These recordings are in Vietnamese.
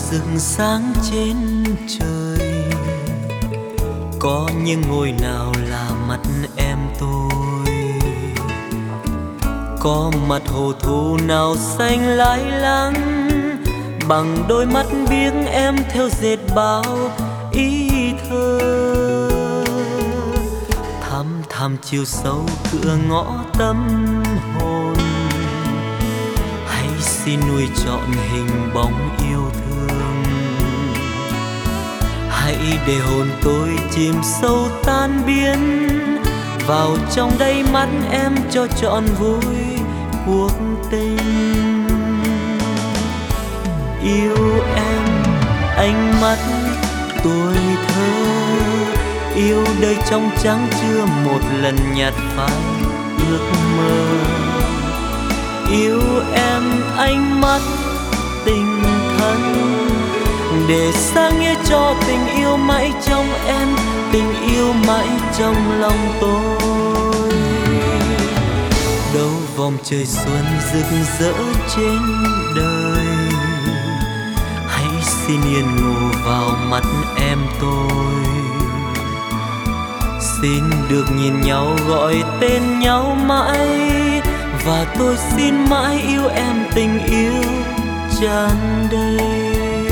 rực sáng trên trời, có những ngôi nào là mắt em tôi, có mặt hồ thu nào xanh lái lắng, bằng đôi mắt biếc em theo dệt bao ý thơ. Thăm thẳm chiều sâu cửa ngõ tâm hồn, hãy xin nuôi trọn hình bóng yêu thương. Hãy để hồn tôi chìm sâu tan biến vào trong đây mắt em cho trọn vui cuộc tình. Yêu em ánh mắt tuổi thơ, yêu đời trong trắng chưa một lần nhạt phai ước mơ. Yêu em ánh mắt tình thân, để sáng nghĩa cho tình yêu mãi trong em, tình yêu mãi trong lòng tôi. Đâu vòng trời xuân rực rỡ trên đời, hãy xin yên ngủ vào mắt em tôi. Xin được nhìn nhau gọi tên nhau mãi, và tôi xin mãi yêu em tình yêu tràn đầy.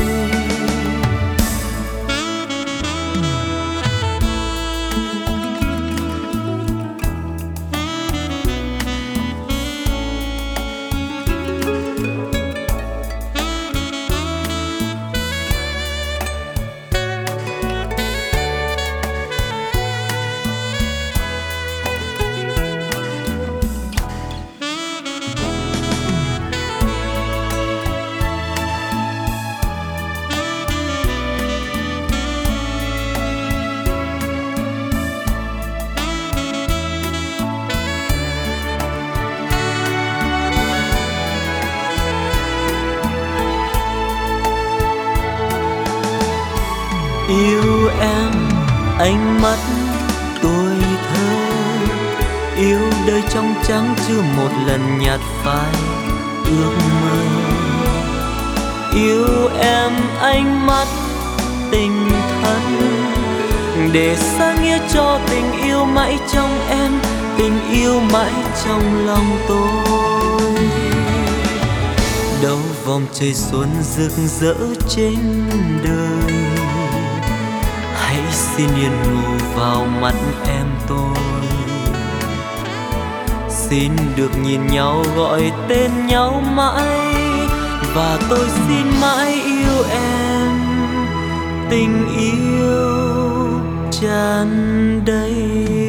Yêu em ánh mắt tuổi thơ, yêu đời trong trắng chưa một lần nhạt phai ước mơ. Yêu em ánh mắt tình thân, để sáng nghĩa cho tình yêu mãi trong em, tình yêu mãi trong lòng tôi. Đâu vòng trời xuân rực rỡ trên đời, hãy xin yên ngủ vào mắt em tôi. Xin được nhìn nhau gọi tên nhau mãi, và tôi xin mãi yêu em tình yêu tràn đầy.